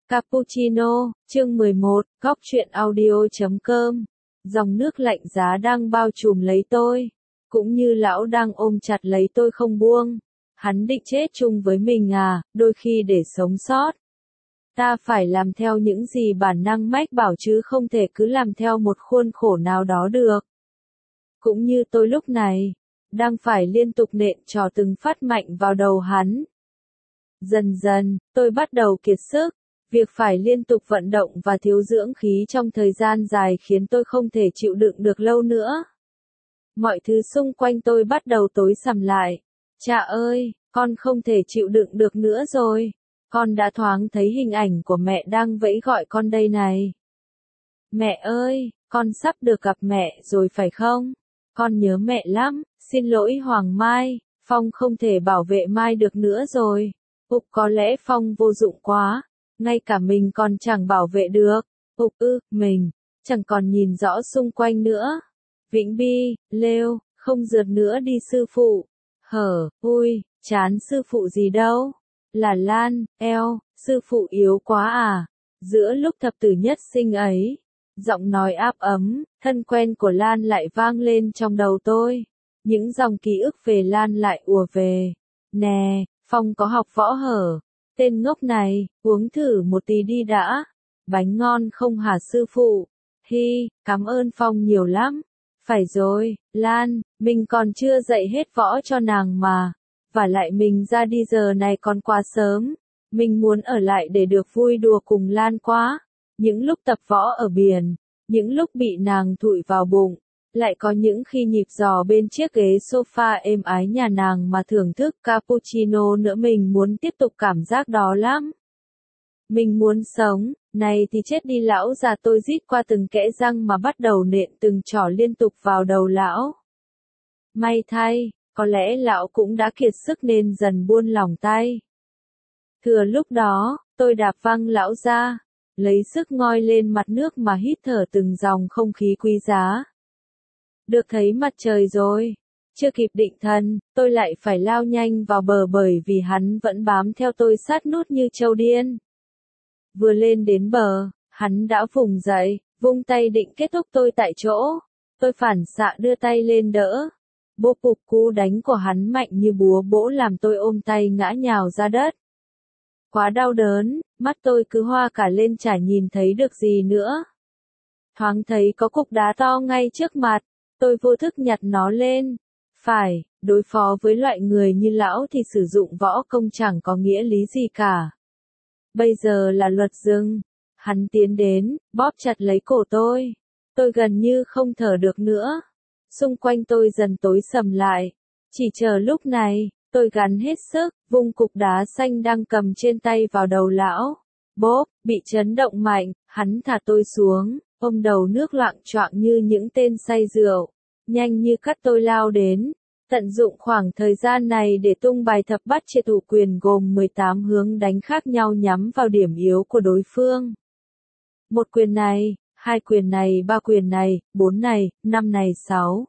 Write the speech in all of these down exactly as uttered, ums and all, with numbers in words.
Cappuccino, chương mười một, góc truyện audio.com. Dòng nước lạnh giá đang bao trùm lấy tôi, cũng như lão đang ôm chặt lấy tôi không buông. Hắn định chết chung với mình à, đôi khi để sống sót. Ta phải làm theo những gì bản năng mách bảo chứ không thể cứ làm theo một khuôn khổ nào đó được. Cũng như tôi lúc này, đang phải liên tục nện trò từng phát mạnh vào đầu hắn. Dần dần, tôi bắt đầu kiệt sức. Việc phải liên tục vận động và thiếu dưỡng khí trong thời gian dài khiến tôi không thể chịu đựng được lâu nữa. Mọi thứ xung quanh tôi bắt đầu tối sầm lại. Cha ơi, con không thể chịu đựng được nữa rồi. Con đã thoáng thấy hình ảnh của mẹ đang vẫy gọi con đây này. Mẹ ơi, con sắp được gặp mẹ rồi phải không? Con nhớ mẹ lắm, xin lỗi Hoàng Mai, Phong không thể bảo vệ Mai được nữa rồi. Ục có lẽ Phong vô dụng quá. Ngay cả mình còn chẳng bảo vệ được. Ục ư, mình, chẳng còn nhìn rõ xung quanh nữa. Vĩnh Bi, Lêu, không rượt nữa đi sư phụ. Hở, ui, chán sư phụ gì đâu. Là Lan, eo, sư phụ yếu quá à. Giữa lúc thập tử nhất sinh ấy, giọng nói áp ấm, thân quen của Lan lại vang lên trong đầu tôi. Những dòng ký ức về Lan lại ùa về. Nè, Phong có học võ hở. Tên ngốc này, uống thử một tí đi đã. Bánh ngon không hả sư phụ? Hi, cảm ơn Phong nhiều lắm. Phải rồi, Lan, mình còn chưa dạy hết võ cho nàng mà. Và lại mình ra đi giờ này còn quá sớm. Mình muốn ở lại để được vui đùa cùng Lan quá. Những lúc tập võ ở biển, những lúc bị nàng thụi vào bụng. Lại có những khi nhịp giò bên chiếc ghế sofa êm ái nhà nàng mà thưởng thức cappuccino nữa. Mình muốn tiếp tục cảm giác đó lắm. Mình muốn sống, này thì chết đi lão già, tôi rít qua từng kẽ răng mà bắt đầu nện từng trỏ liên tục vào đầu lão. May thay, có lẽ lão cũng đã kiệt sức nên dần buông lỏng tay. Thừa lúc đó, tôi đạp văng lão ra, lấy sức ngoi lên mặt nước mà hít thở từng dòng không khí quý giá. Được thấy mặt trời rồi. Chưa kịp định thần, tôi lại phải lao nhanh vào bờ bởi vì hắn vẫn bám theo tôi sát nút như trâu điên. Vừa lên đến bờ, hắn đã vùng dậy, vung tay định kết thúc tôi tại chỗ. Tôi phản xạ đưa tay lên đỡ. Bốp bụp, cú đánh của hắn mạnh như búa bỗ làm tôi ôm tay ngã nhào ra đất. Quá đau đớn, mắt tôi cứ hoa cả lên chả nhìn thấy được gì nữa. Thoáng thấy có cục đá to ngay trước mặt. Tôi vô thức nhặt nó lên. Phải, đối phó với loại người như lão thì sử dụng võ công chẳng có nghĩa lý gì cả. Bây giờ là luật rừng. Hắn tiến đến, bóp chặt lấy cổ tôi. Tôi gần như không thở được nữa. Xung quanh tôi dần tối sầm lại. Chỉ chờ lúc này, tôi gắng hết sức, vung cục đá xanh đang cầm trên tay vào đầu lão. Bốp, bị chấn động mạnh, hắn thả tôi xuống. Ôm đầu nước loạng choạng như những tên say rượu, nhanh như cắt tôi lao đến, tận dụng khoảng thời gian này để tung bài thập bắt triệt thủ quyền gồm mười tám hướng đánh khác nhau nhắm vào điểm yếu của đối phương. Một quyền này, hai quyền này, ba quyền này, bốn này, năm này, sáu,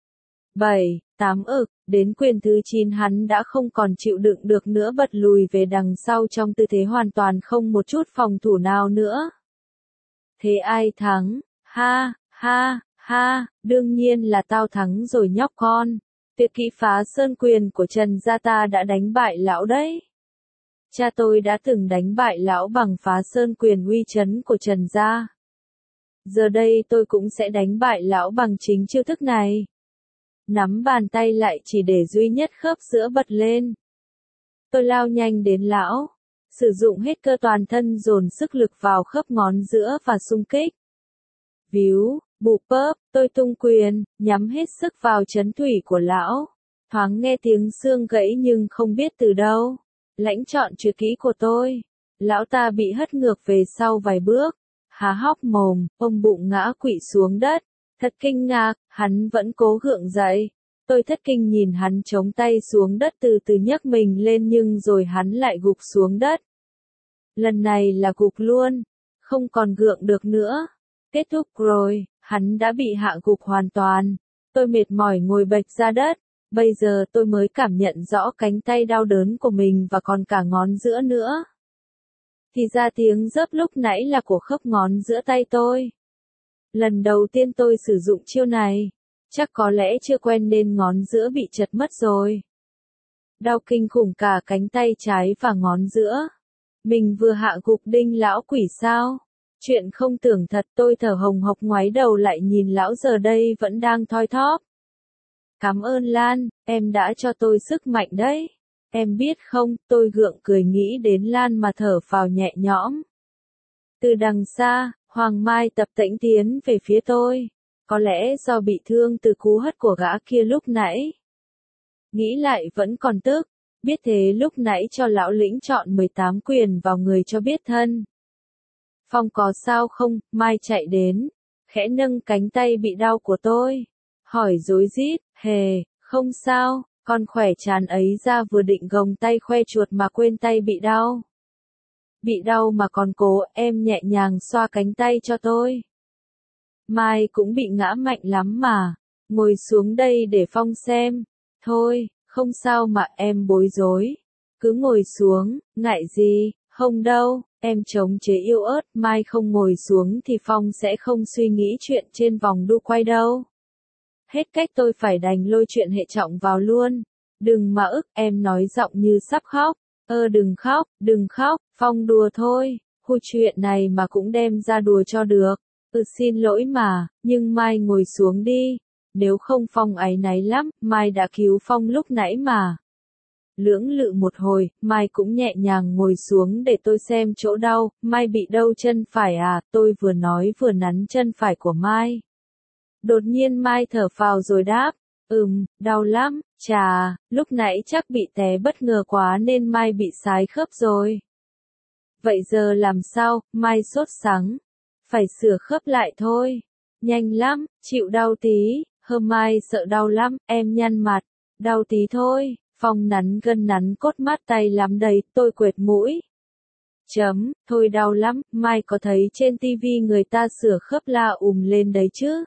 bảy, tám ực, đến quyền thứ chín hắn đã không còn chịu đựng được nữa, bật lùi về đằng sau trong tư thế hoàn toàn không một chút phòng thủ nào nữa. Thế ai thắng? Ha, ha, ha, đương nhiên là tao thắng rồi nhóc con. Tuyệt kỹ phá sơn quyền của Trần gia ta đã đánh bại lão đấy. Cha tôi đã từng đánh bại lão bằng phá sơn quyền uy chấn của Trần gia. Giờ đây tôi cũng sẽ đánh bại lão bằng chính chiêu thức này. Nắm bàn tay lại chỉ để duy nhất khớp giữa bật lên. Tôi lao nhanh đến lão. Sử dụng hết cơ toàn thân dồn sức lực vào khớp ngón giữa và xung kích. Víu, bụp bớp, tôi tung quyền, nhắm hết sức vào chấn thủy của lão. Thoáng nghe tiếng xương gãy nhưng không biết từ đâu. Lãnh chọn tuyệt kỹ của tôi. Lão ta bị hất ngược về sau vài bước. Há hốc mồm, ôm bụng ngã quỵ xuống đất. Thật kinh ngạc, hắn vẫn cố gượng dậy. Tôi thất kinh nhìn hắn chống tay xuống đất từ từ nhấc mình lên nhưng rồi hắn lại gục xuống đất. Lần này là gục luôn, không còn gượng được nữa. Kết thúc rồi, hắn đã bị hạ gục hoàn toàn. Tôi mệt mỏi ngồi bệt ra đất. Bây giờ tôi mới cảm nhận rõ cánh tay đau đớn của mình và còn cả ngón giữa nữa. Thì ra tiếng dớp lúc nãy là của khớp ngón giữa tay tôi. Lần đầu tiên tôi sử dụng chiêu này, chắc có lẽ chưa quen nên ngón giữa bị chật mất rồi. Đau kinh khủng cả cánh tay trái và ngón giữa. Mình vừa hạ gục Đinh lão quỷ sao? Chuyện không tưởng thật, tôi thở hồng hộc ngoái đầu lại nhìn lão giờ đây vẫn đang thoi thóp. Cảm ơn Lan, em đã cho tôi sức mạnh đấy. Em biết không, tôi gượng cười nghĩ đến Lan mà thở phào nhẹ nhõm. Từ đằng xa, Hoàng Mai tập tễnh tiến về phía tôi. Có lẽ do bị thương từ cú hất của gã kia lúc nãy. Nghĩ lại vẫn còn tức, biết thế lúc nãy cho lão lĩnh chọn mười tám quyền vào người cho biết thân. Phong có sao không? Mai chạy đến, khẽ nâng cánh tay bị đau của tôi. Hỏi rối rít, hề, không sao, con khỏe chán ấy ra vừa định gồng tay khoe chuột mà quên tay bị đau. Bị đau mà còn cố, em nhẹ nhàng xoa cánh tay cho tôi. Mai cũng bị ngã mạnh lắm mà, ngồi xuống đây để Phong xem. Thôi, không sao mà em bối rối. Cứ ngồi xuống, ngại gì, không đâu, em chống chế yếu ớt, Mai không ngồi xuống thì Phong sẽ không suy nghĩ chuyện trên vòng đu quay đâu. Hết cách tôi phải đành lôi chuyện hệ trọng vào luôn. Đừng mà ức, em nói giọng như sắp khóc. Ơ đừng khóc, đừng khóc, Phong đùa thôi, hù chuyện này mà cũng đem ra đùa cho được. Ừ xin lỗi mà, nhưng Mai ngồi xuống đi. Nếu không Phong áy náy lắm, Mai đã cứu Phong lúc nãy mà. Lưỡng lự một hồi, Mai cũng nhẹ nhàng ngồi xuống để tôi xem chỗ đau. Mai bị đau chân phải à? Tôi vừa nói vừa nắn chân phải của Mai. Đột nhiên Mai thở phào rồi đáp, ừm, đau lắm, chà, lúc nãy chắc bị té bất ngờ quá nên Mai bị sái khớp rồi. Vậy giờ làm sao? Mai sốt sắng. Phải sửa khớp lại thôi. Nhanh lắm, chịu đau tí. Hơ Mai sợ đau lắm, em nhăn mặt. Đau tí thôi. Phong nắn gân nắn cốt mát tay lắm đây, tôi quệt mũi. Chấm, thôi đau lắm, Mai có thấy trên tivi người ta sửa khớp la ùm lên đấy chứ?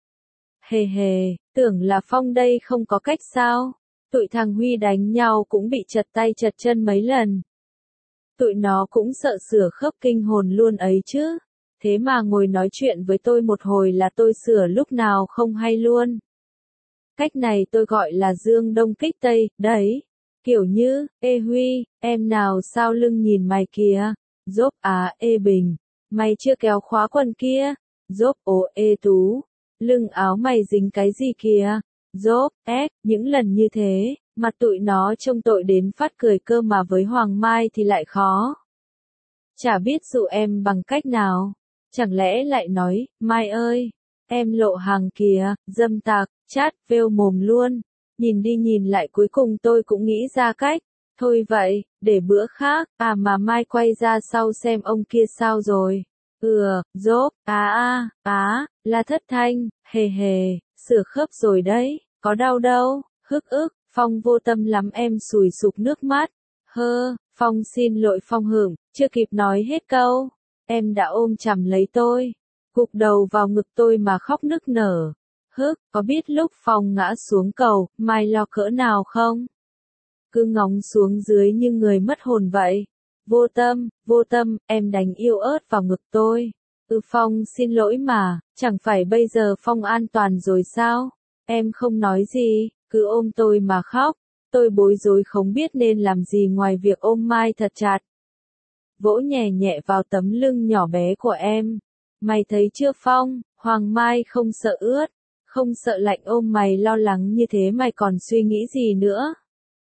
Hề hề, tưởng là Phong đây không có cách sao? Tụi thằng Huy đánh nhau cũng bị chật tay chật chân mấy lần. Tụi nó cũng sợ sửa khớp kinh hồn luôn ấy chứ. Thế mà ngồi nói chuyện với tôi một hồi là tôi sửa lúc nào không hay luôn. Cách này tôi gọi là dương đông kích tây, đấy. Kiểu như, ê Huy, em nào sao lưng nhìn mày kìa. Dốp à, ê Bình, mày chưa kéo khóa quần kia. Dốp ồ, ê Tú, lưng áo mày dính cái gì kìa. Dốp, ép, những lần như thế, mặt tụi nó trông tội đến phát cười cơ mà với Hoàng Mai thì lại khó. Chả biết dụ em bằng cách nào. Chẳng lẽ lại nói, Mai ơi, em lộ hàng kìa, dâm tặc, chát, vêu mồm luôn. Nhìn đi nhìn lại cuối cùng tôi cũng nghĩ ra cách. Thôi vậy, để bữa khác, à mà Mai quay ra sau xem ông kia sao rồi. Ừ, dốp, á á, á, là Thất Thanh, hề hề, sửa khớp rồi đấy, có đau đâu, hức ức, Phong vô tâm lắm em sùi sụp nước mắt. Hơ, Phong xin lỗi Phong hửng, chưa kịp nói hết câu. Em đã ôm chầm lấy tôi, gục đầu vào ngực tôi mà khóc nức nở. Hức, có biết lúc Phong ngã xuống cầu, Mai lo cỡ nào không? Cứ ngóng xuống dưới như người mất hồn vậy. Vô tâm, vô tâm, em đánh yêu ớt vào ngực tôi. Ừ Phong xin lỗi mà, chẳng phải bây giờ Phong an toàn rồi sao? Em không nói gì, cứ ôm tôi mà khóc. Tôi bối rối không biết nên làm gì ngoài việc ôm Mai thật chặt. Vỗ nhẹ nhẹ vào tấm lưng nhỏ bé của em. Mày thấy chưa Phong, Hoàng Mai không sợ ướt, không sợ lạnh ôm mày lo lắng như thế mày còn suy nghĩ gì nữa.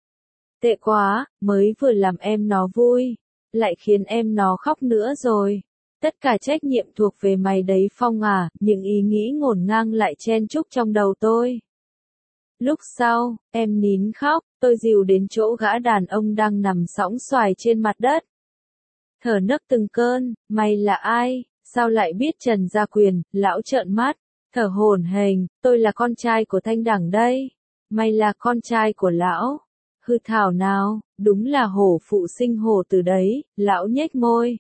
Tệ quá, mới vừa làm em nó vui, lại khiến em nó khóc nữa rồi. Tất cả trách nhiệm thuộc về mày đấy Phong à, những ý nghĩ ngổn ngang lại chen chúc trong đầu tôi. Lúc sau, em nín khóc, tôi dìu đến chỗ gã đàn ông đang nằm sõng xoài trên mặt đất. Thở nấc từng cơn, mày là ai, sao lại biết Trần Gia Quyền, lão trợn mắt, thở hổn hển, tôi là con trai của Thanh Đẳng đây. Mày là con trai của lão. Hư thảo nào, đúng là hổ phụ sinh hổ từ đấy, lão nhếch môi.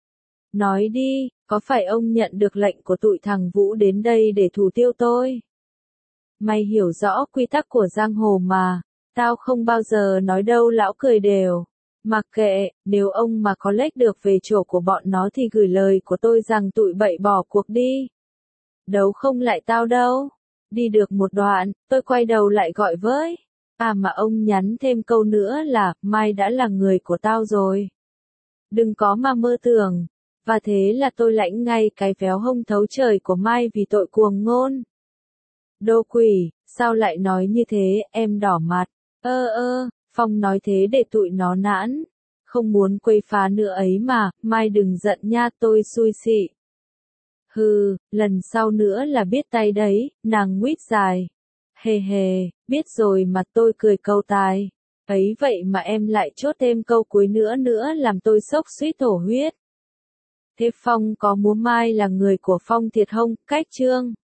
Nói đi, có phải ông nhận được lệnh của tụi thằng Vũ đến đây để thủ tiêu tôi? Mày hiểu rõ quy tắc của giang hồ mà, tao không bao giờ nói đâu lão cười đều. Mặc kệ, nếu ông mà có lách được về chỗ của bọn nó thì gửi lời của tôi rằng tụi bậy bỏ cuộc đi. Đấu không lại tao đâu. Đi được một đoạn, tôi quay đầu lại gọi với. À mà ông nhắn thêm câu nữa là, Mai đã là người của tao rồi. Đừng có mà mơ tưởng. Và thế là tôi lãnh ngay cái véo hông thấu trời của Mai vì tội cuồng ngôn. Đô quỷ, sao lại nói như thế, em đỏ mặt. Ơ ơ, Phong nói thế để tụi nó nản. Không muốn quấy phá nữa ấy mà, Mai đừng giận nha, tôi xui xị. Hừ, lần sau nữa là biết tay đấy, nàng nguyết dài. Hề hề, biết rồi mà, tôi cười câu tài. Ấy vậy mà em lại chốt thêm câu cuối nữa nữa làm tôi sốc suýt thổ huyết. Thế Phong có muốn Mai là người của Phong thiệt không? Cách chương.